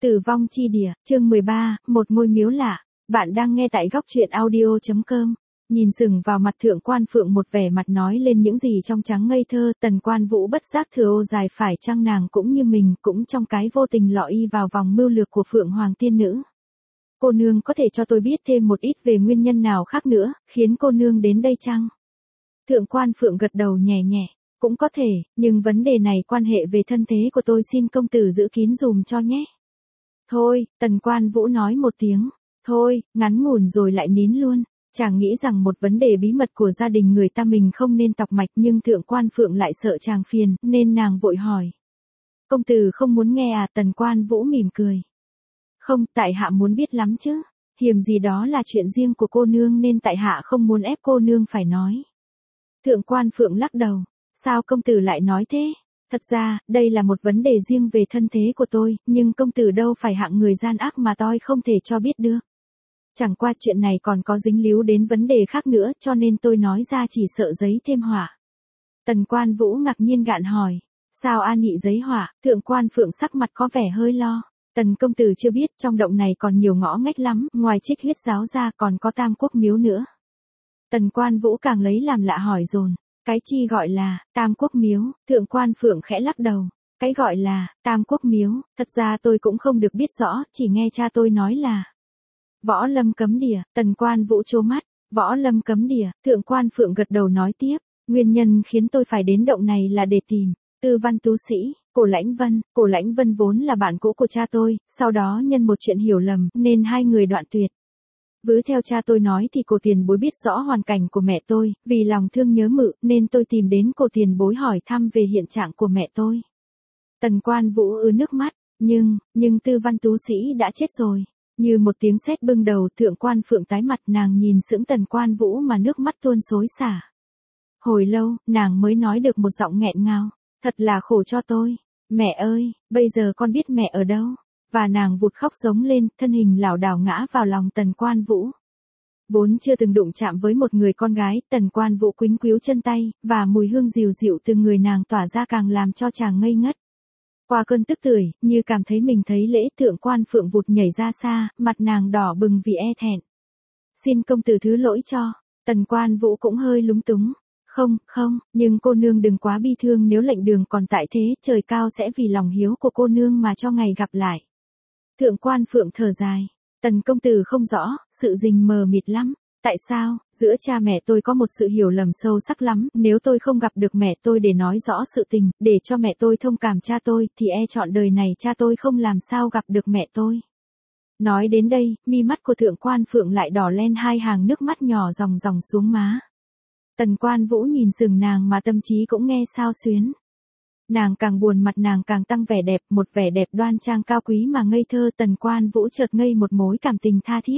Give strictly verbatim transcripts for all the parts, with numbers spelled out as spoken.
Tử vong chi địa, chương mười ba, một ngôi miếu lạ. Bạn đang nghe tại góc truyện audio chấm com. Nhìn sừng vào mặt Thượng Quan Phượng một vẻ mặt nói lên những gì trong trắng ngây thơ, Tần Quan Vũ bất giác thừa ô dài phải chăng nàng cũng như mình, cũng trong cái vô tình lọ y vào vòng mưu lược của Phượng Hoàng tiên nữ. Cô nương có thể cho tôi biết thêm một ít về nguyên nhân nào khác nữa, khiến cô nương đến đây chăng? Thượng Quan Phượng gật đầu nhẹ nhẹ. Cũng có thể, nhưng vấn đề này quan hệ về thân thế của tôi, xin công tử giữ kín dùm cho nhé. Thôi, Tần Quan Vũ nói một tiếng. Thôi, ngắn ngủn rồi lại nín luôn. Chàng nghĩ rằng một vấn đề bí mật của gia đình người ta mình không nên tọc mạch, nhưng Thượng Quan Phượng lại sợ chàng phiền, nên nàng vội hỏi. Công tử không muốn nghe à? Tần Quan Vũ mỉm cười. Không, tại hạ muốn biết lắm chứ. Hiềm gì đó là chuyện riêng của cô nương nên tại hạ không muốn ép cô nương phải nói. Thượng Quan Phượng lắc đầu. Sao công tử lại nói thế? Thật ra, đây là một vấn đề riêng về thân thế của tôi, nhưng công tử đâu phải hạng người gian ác mà tôi không thể cho biết được. Chẳng qua chuyện này còn có dính líu đến vấn đề khác nữa, cho nên tôi nói ra chỉ sợ giấy thêm họa. Tần Quan Vũ ngạc nhiên gạn hỏi. Sao an nhị giấy họa? Thượng Quan Phượng sắc mặt có vẻ hơi lo. Tần công tử chưa biết trong động này còn nhiều ngõ ngách lắm, ngoài Trích Huyết giáo ra còn có Tam Quốc miếu nữa. Tần Quan Vũ càng lấy làm lạ hỏi dồn. Cái chi gọi là Tam Quốc miếu? Thượng Quan Phượng khẽ lắc đầu. Cái gọi là Tam Quốc miếu, thật ra tôi cũng không được biết rõ, chỉ nghe cha tôi nói là Võ Lâm cấm địa. Tần Quan Vũ trố mắt. Võ Lâm cấm địa. Thượng Quan Phượng gật đầu nói tiếp. Nguyên nhân khiến tôi phải đến động này là để tìm Tư Văn tú sĩ, Cổ Lãnh Vân. Cổ Lãnh Vân vốn là bạn cũ của cha tôi, sau đó nhân một chuyện hiểu lầm nên hai người đoạn tuyệt. Vứ theo cha tôi nói thì cổ tiền bối biết rõ hoàn cảnh của mẹ tôi, vì lòng thương nhớ mự nên tôi tìm đến cổ tiền bối hỏi thăm về hiện trạng của mẹ tôi. Tần Quan Vũ ứa nước mắt, nhưng, nhưng Tư Văn tú sĩ đã chết rồi. Như một tiếng sét bưng đầu, Thượng Quan Phượng tái mặt, nàng nhìn sững Tần Quan Vũ mà nước mắt tuôn xối xả. Hồi lâu, nàng mới nói được một giọng nghẹn ngào, thật là khổ cho tôi. Mẹ ơi, bây giờ con biết mẹ ở đâu? Và nàng vụt khóc giống lên, thân hình lảo đảo ngã vào lòng Tần Quan Vũ. Vốn chưa từng đụng chạm với một người con gái, Tần Quan Vũ quýnh quíu chân tay, và mùi hương dịu dịu từ người nàng tỏa ra càng làm cho chàng ngây ngất. Qua cơn tức tưởi, như cảm thấy mình thấy lễ, Thượng Quan Phượng vụt nhảy ra xa, mặt nàng đỏ bừng vì e thẹn. Xin công tử thứ lỗi cho. Tần Quan Vũ cũng hơi lúng túng. Không, không, nhưng cô nương đừng quá bi thương, nếu lệnh đường còn tại thế, trời cao sẽ vì lòng hiếu của cô nương mà cho ngày gặp lại. Thượng Quan Phượng thở dài. Tần công tử không rõ, sự tình mờ mịt lắm. Tại sao? Giữa cha mẹ tôi có một sự hiểu lầm sâu sắc lắm, nếu tôi không gặp được mẹ tôi để nói rõ sự tình, để cho mẹ tôi thông cảm cha tôi, thì e chọn đời này cha tôi không làm sao gặp được mẹ tôi. Nói đến đây, mi mắt của Thượng Quan Phượng lại đỏ lên, hai hàng nước mắt nhỏ ròng ròng xuống má. Tần Quan Vũ nhìn sừng nàng mà tâm trí cũng nghe xao xuyến. Nàng càng buồn, mặt nàng càng tăng vẻ đẹp, một vẻ đẹp đoan trang cao quý mà ngây thơ. Tần Quan Vũ chợt ngây một mối cảm tình tha thiết.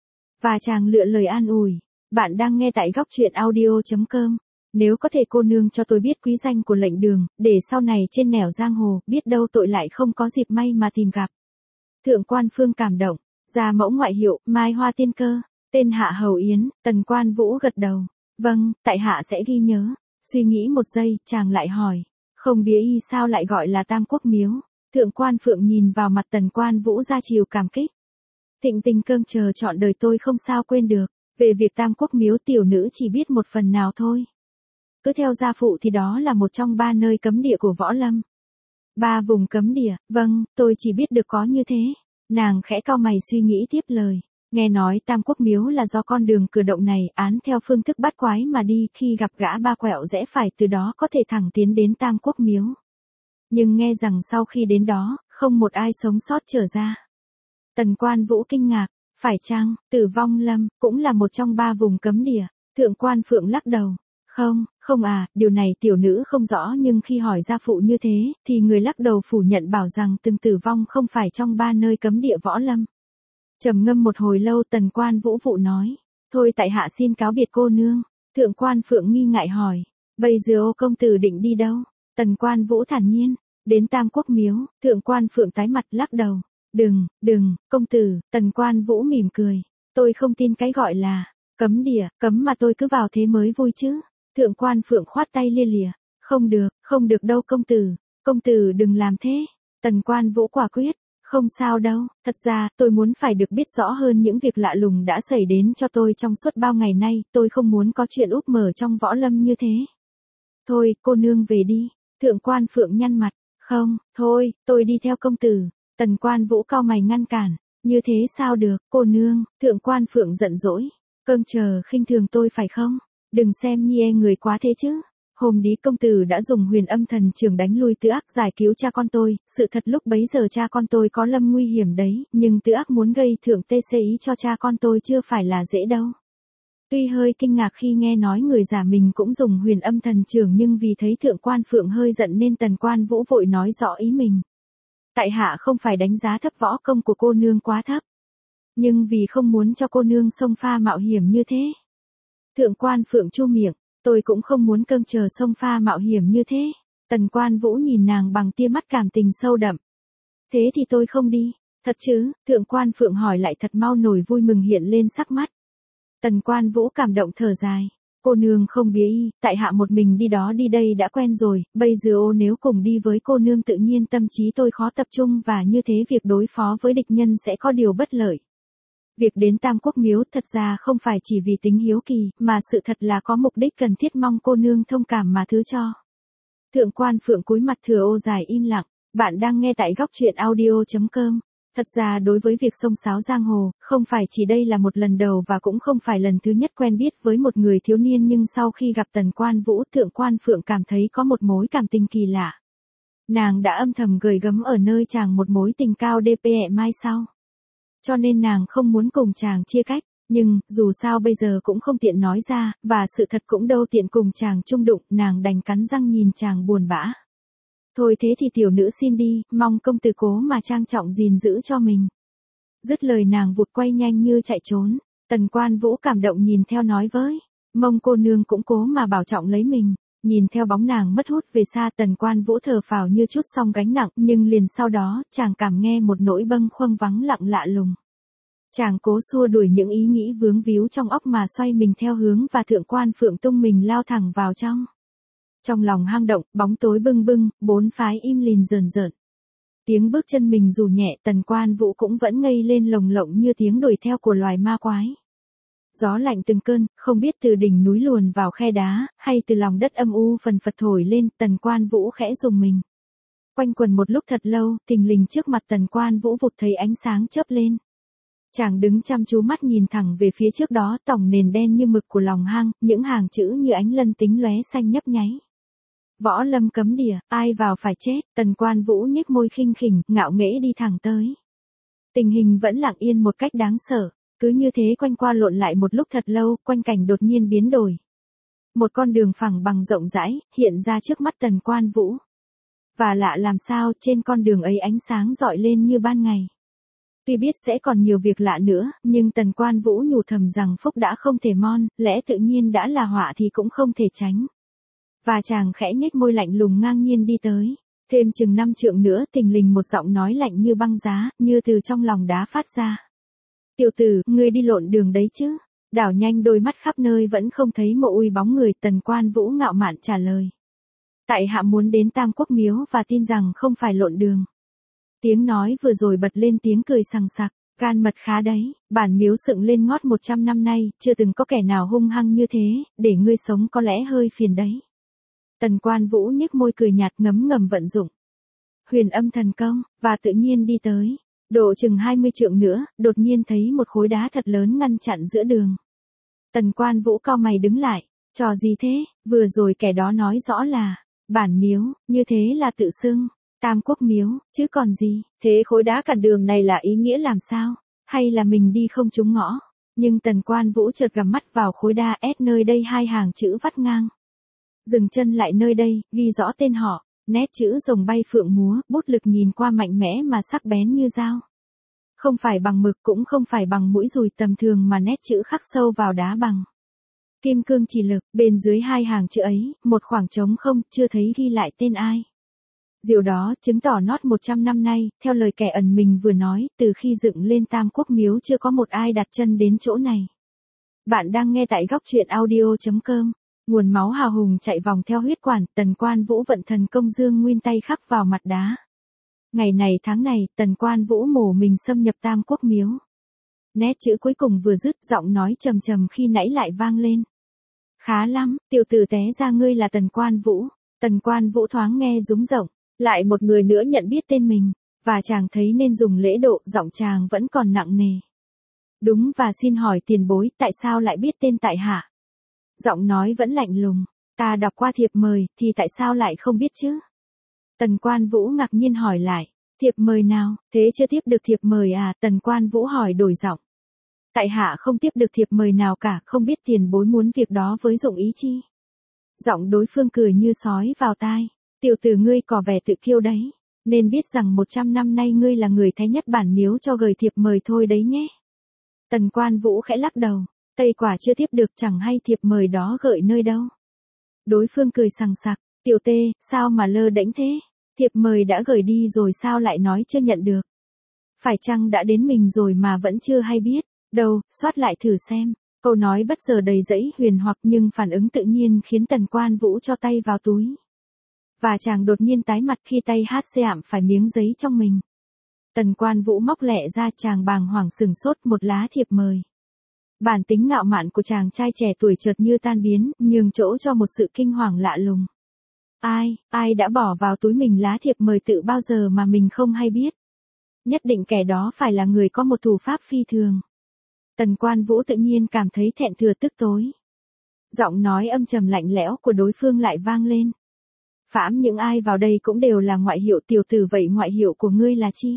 Và chàng lựa lời an ủi. Bạn đang nghe tại góc truyện audio chấm com. Nếu có thể cô nương cho tôi biết quý danh của lệnh đường, để sau này trên nẻo giang hồ, biết đâu tội lại không có dịp may mà tìm gặp. Thượng Quan Phương cảm động. Gia mẫu ngoại hiệu, Mai Hoa Tiên Cơ. Tên hạ hầu Yến. Tần Quan Vũ gật đầu. Vâng, tại hạ sẽ ghi nhớ. Suy nghĩ một giây, chàng lại hỏi. Không bía y sao lại gọi là Tam Quốc miếu? Thượng Quan Phượng nhìn vào mặt Tần Quan Vũ ra chiều cảm kích. Thịnh tình cơm chờ trọn đời tôi không sao quên được. Về việc Tam Quốc miếu tiểu nữ chỉ biết một phần nào thôi. Cứ theo gia phụ thì đó là một trong ba nơi cấm địa của Võ Lâm. Ba vùng cấm địa, vâng, tôi chỉ biết được có như thế. Nàng khẽ cau mày suy nghĩ tiếp lời. Nghe nói Tam Quốc miếu là do con đường cửa động này án theo phương thức bắt quái mà đi, khi gặp gã ba quẹo rẽ phải từ đó có thể thẳng tiến đến Tam Quốc miếu. Nhưng nghe rằng sau khi đến đó, không một ai sống sót trở ra. Tần Quan Vũ kinh ngạc, phải chăng, Tử Vong Lâm, cũng là một trong ba vùng cấm địa? Thượng Quan Phượng lắc đầu. Không, không à, điều này tiểu nữ không rõ, nhưng khi hỏi gia phụ như thế, thì người lắc đầu phủ nhận bảo rằng từng tử vong không phải trong ba nơi cấm địa Võ Lâm. Trầm ngâm một hồi lâu, Tần Quan Vũ vụ nói. Thôi tại hạ xin cáo biệt cô nương. Thượng Quan Phượng nghi ngại hỏi. Bây giờ ô công tử định đi đâu? Tần Quan Vũ thản nhiên. Đến Tam Quốc miếu. Thượng Quan Phượng tái mặt lắc đầu. Đừng, đừng, công tử. Tần Quan Vũ mỉm cười. Tôi không tin cái gọi là cấm địa, cấm mà tôi cứ vào thế mới vui chứ. Thượng Quan Phượng khoát tay lia lịa. Không được, không được đâu công tử. Công tử đừng làm thế. Tần Quan Vũ quả quyết. Không sao đâu, thật ra, tôi muốn phải được biết rõ hơn những việc lạ lùng đã xảy đến cho tôi trong suốt bao ngày nay, tôi không muốn có chuyện úp mở trong võ lâm như thế. Thôi, cô nương về đi, Thượng Quan Phượng nhăn mặt, không, thôi, tôi đi theo công tử. Tần Quan Vũ cau mày ngăn cản, như thế sao được, cô nương, Thượng Quan Phượng giận dỗi, cơn chờ khinh thường tôi phải không? Đừng xem như e người quá thế chứ. Hôm Lý công tử đã dùng huyền âm thần trường đánh lui Tư Ác giải cứu cha con tôi, sự thật lúc bấy giờ cha con tôi có lâm nguy hiểm đấy, nhưng Tư Ác muốn gây thượng tê xê ý cho cha con tôi chưa phải là dễ đâu. Tuy hơi kinh ngạc khi nghe nói người giả mình cũng dùng huyền âm thần trường nhưng vì thấy Thượng Quan Phượng hơi giận nên Tần Quan Vũ vội nói rõ ý mình. Tại hạ không phải đánh giá thấp võ công của cô nương quá thấp, nhưng vì không muốn cho cô nương xông pha mạo hiểm như thế. Thượng Quan Phượng chu miệng, tôi cũng không muốn cơm chờ xông pha mạo hiểm như thế. Tần Quan Vũ nhìn nàng bằng tia mắt cảm tình sâu đậm. Thế thì tôi không đi, thật chứ? Thượng Quan Phượng hỏi lại thật mau nổi vui mừng hiện lên sắc mắt. Tần Quan Vũ cảm động thở dài. Cô nương không bía y, tại hạ một mình đi đó đi đây đã quen rồi, bây giờ ô nếu cùng đi với cô nương tự nhiên tâm trí tôi khó tập trung và như thế việc đối phó với địch nhân sẽ có điều bất lợi. Việc đến Tam Quốc Miếu thật ra không phải chỉ vì tính hiếu kỳ, mà sự thật là có mục đích cần thiết mong cô nương thông cảm mà thứ cho. Thượng Quan Phượng cúi mặt thừa ô dài im lặng, bạn đang nghe tại góc truyện audio chấm com. Thật ra đối với việc xông xáo giang hồ, không phải chỉ đây là một lần đầu và cũng không phải lần thứ nhất quen biết với một người thiếu niên nhưng sau khi gặp Tần Quan Vũ Thượng Quan Phượng cảm thấy có một mối cảm tình kỳ lạ. Nàng đã âm thầm gửi gắm ở nơi chàng một mối tình cao đê pê e mai sau. Cho nên nàng không muốn cùng chàng chia cách, nhưng dù sao bây giờ cũng không tiện nói ra, và sự thật cũng đâu tiện cùng chàng chung đụng, nàng đành cắn răng nhìn chàng buồn bã. Thôi thế thì tiểu nữ xin đi, mong công tử cố mà trang trọng gìn giữ cho mình. Dứt lời nàng vụt quay nhanh như chạy trốn, Tần Quan Vũ cảm động nhìn theo nói với, mong cô nương cũng cố mà bảo trọng lấy mình. Nhìn theo bóng nàng mất hút về xa Tần Quan Vũ thở phào như chút xong gánh nặng, nhưng liền sau đó, chàng cảm nghe một nỗi bâng khuâng vắng lặng lạ lùng. Chàng cố xua đuổi những ý nghĩ vướng víu trong óc mà xoay mình theo hướng và Thượng Quan Phượng tung mình lao thẳng vào trong. Trong lòng hang động, bóng tối bưng bưng, bốn phái im lìm rờn rợn. Tiếng bước chân mình dù nhẹ Tần Quan Vũ cũng vẫn ngây lên lồng lộng như tiếng đuổi theo của loài ma quái. Gió lạnh từng cơn, không biết từ đỉnh núi luồn vào khe đá, hay từ lòng đất âm u phần phật thổi lên, Tần Quan Vũ khẽ rùng mình. Quanh quần một lúc thật lâu, thình lình trước mặt Tần Quan Vũ vụt thấy ánh sáng chớp lên. Chàng đứng chăm chú mắt nhìn thẳng về phía trước đó, tỏng nền đen như mực của lòng hang, những hàng chữ như ánh lân tính lóe xanh nhấp nháy. Võ lâm cấm địa, ai vào phải chết, Tần Quan Vũ nhếch môi khinh khỉnh, ngạo nghễ đi thẳng tới. Tình hình vẫn lặng yên một cách đáng sợ. Cứ như thế quanh qua lộn lại một lúc thật lâu, quanh cảnh đột nhiên biến đổi. Một con đường phẳng bằng rộng rãi, hiện ra trước mắt Tần Quan Vũ. Và lạ làm sao, trên con đường ấy ánh sáng rọi lên như ban ngày. Tuy biết sẽ còn nhiều việc lạ nữa, nhưng Tần Quan Vũ nhủ thầm rằng phúc đã không thể mon, lẽ tự nhiên đã là họa thì cũng không thể tránh. Và chàng khẽ nhếch môi lạnh lùng ngang nhiên đi tới. Thêm chừng năm trượng nữa, thình lình một giọng nói lạnh như băng giá, như từ trong lòng đá phát ra. Tiểu tử, ngươi đi lộn đường đấy chứ? Đảo nhanh đôi mắt khắp nơi vẫn không thấy mộ uy bóng người, Tần Quan Vũ ngạo mạn trả lời. Tại hạ muốn đến Tam Quốc Miếu và tin rằng không phải lộn đường. Tiếng nói vừa rồi bật lên tiếng cười sằng sặc, gan mật khá đấy, bản miếu dựng lên ngót một trăm năm nay, chưa từng có kẻ nào hung hăng như thế, để ngươi sống có lẽ hơi phiền đấy. Tần Quan Vũ nhếch môi cười nhạt ngấm ngầm vận dụng huyền âm thần công, và tự nhiên đi tới. Độ chừng hai mươi trượng nữa, đột nhiên thấy một khối đá thật lớn ngăn chặn giữa đường. Tần Quan Vũ cau mày đứng lại, trò gì thế, vừa rồi kẻ đó nói rõ là, bản miếu, như thế là tự xưng, Tam Quốc Miếu, chứ còn gì, thế khối đá cản đường này là ý nghĩa làm sao, hay là mình đi không trúng ngõ, nhưng Tần Quan Vũ chợt gầm mắt vào khối đá ép nơi đây hai hàng chữ vắt ngang. Dừng chân lại nơi đây, ghi rõ tên họ. Nét chữ rồng bay phượng múa, bút lực nhìn qua mạnh mẽ mà sắc bén như dao. Không phải bằng mực cũng không phải bằng mũi dùi tầm thường mà nét chữ khắc sâu vào đá bằng kim cương chỉ lực, bên dưới hai hàng chữ ấy, một khoảng trống không, chưa thấy ghi lại tên ai. Điều đó chứng tỏ nót một trăm năm nay, theo lời kẻ ẩn mình vừa nói, từ khi dựng lên Tam Quốc Miếu chưa có một ai đặt chân đến chỗ này. Bạn đang nghe tại góc truyện audio chấm com. Nguồn máu hào hùng chạy vòng theo huyết quản, Tần Quan Vũ vận thần công dương nguyên tay khắc vào mặt đá. Ngày này tháng này, Tần Quan Vũ mổ mình xâm nhập Tam Quốc miếu. Nét chữ cuối cùng vừa dứt, giọng nói trầm trầm khi nãy lại vang lên. Khá lắm, tiểu tử té ra ngươi là Tần Quan Vũ. Tần Quan Vũ thoáng nghe rúng rộng, lại một người nữa nhận biết tên mình, và chàng thấy nên dùng lễ độ, giọng chàng vẫn còn nặng nề. Đúng, và xin hỏi tiền bối, tại sao lại biết tên tại hạ? Giọng nói vẫn lạnh lùng, ta đọc qua thiệp mời, thì tại sao lại không biết chứ? Tần Quan Vũ ngạc nhiên hỏi lại, thiệp mời nào, thế chưa tiếp được thiệp mời à? Tần Quan Vũ hỏi đổi giọng. Tại hạ không tiếp được thiệp mời nào cả, không biết tiền bối muốn việc đó với dụng ý chi. Giọng đối phương cười như sói vào tai, tiểu tử ngươi có vẻ tự kiêu đấy, nên biết rằng một trăm năm nay ngươi là người thái nhất bản miếu cho gửi thiệp mời thôi đấy nhé. Tần Quan Vũ khẽ lắc đầu, Tây quả chưa tiếp được, chẳng hay thiệp mời đó gửi nơi đâu. Đối phương cười sằng sặc, tiểu tê, sao mà lơ đễnh thế? Thiệp mời đã gửi đi rồi sao lại nói chưa nhận được? Phải chăng đã đến mình rồi mà vẫn chưa hay biết? Đâu, soát lại thử xem. Câu nói bất giờ đầy dẫy huyền hoặc nhưng phản ứng tự nhiên khiến Tần Quan Vũ cho tay vào túi. Và chàng đột nhiên tái mặt khi tay hát xê ạm phải miếng giấy trong mình. Tần Quan Vũ móc lẹ ra, chàng bàng hoàng sừng sốt, một lá thiệp mời. Bản tính ngạo mạn của chàng trai trẻ tuổi chợt như tan biến, nhường chỗ cho một sự kinh hoàng lạ lùng. Ai, ai đã bỏ vào túi mình lá thiệp mời tự bao giờ mà mình không hay biết? Nhất định kẻ đó phải là người có một thủ pháp phi thường. Tần Quan Vũ tự nhiên cảm thấy thẹn thừa tức tối. Giọng nói âm trầm lạnh lẽo của đối phương lại vang lên. Phãm những ai vào đây cũng đều là ngoại hiệu, tiểu tử, vậy ngoại hiệu của ngươi là chi?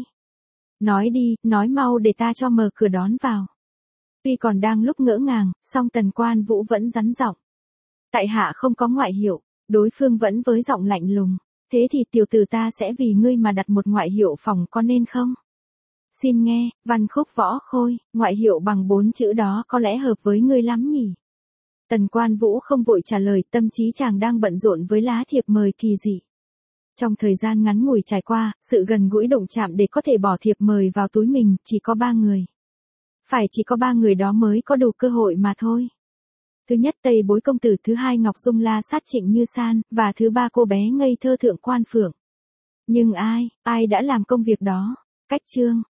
Nói đi, nói mau để ta cho mở cửa đón vào. Tuy còn đang lúc ngỡ ngàng, song Tần Quan Vũ vẫn rắn giọng. Tại hạ không có ngoại hiệu, đối phương vẫn với giọng lạnh lùng. Thế thì tiểu tử ta sẽ vì ngươi mà đặt một ngoại hiệu phòng, có nên không? Xin nghe, Văn Khúc Võ Khôi, ngoại hiệu bằng bốn chữ đó có lẽ hợp với ngươi lắm nhỉ? Tần Quan Vũ không vội trả lời, tâm trí chàng đang bận rộn với lá thiệp mời kỳ dị. Trong thời gian ngắn ngủi trải qua, sự gần gũi đụng chạm để có thể bỏ thiệp mời vào túi mình, chỉ có ba người. Phải chỉ có ba người đó mới có đủ cơ hội mà thôi. Thứ nhất Tây Bối công tử, thứ hai Ngọc Dung La sát Trịnh Như San, và thứ ba cô bé ngây thơ Thượng Quan Phượng. Nhưng ai, ai đã làm công việc đó? Cách chương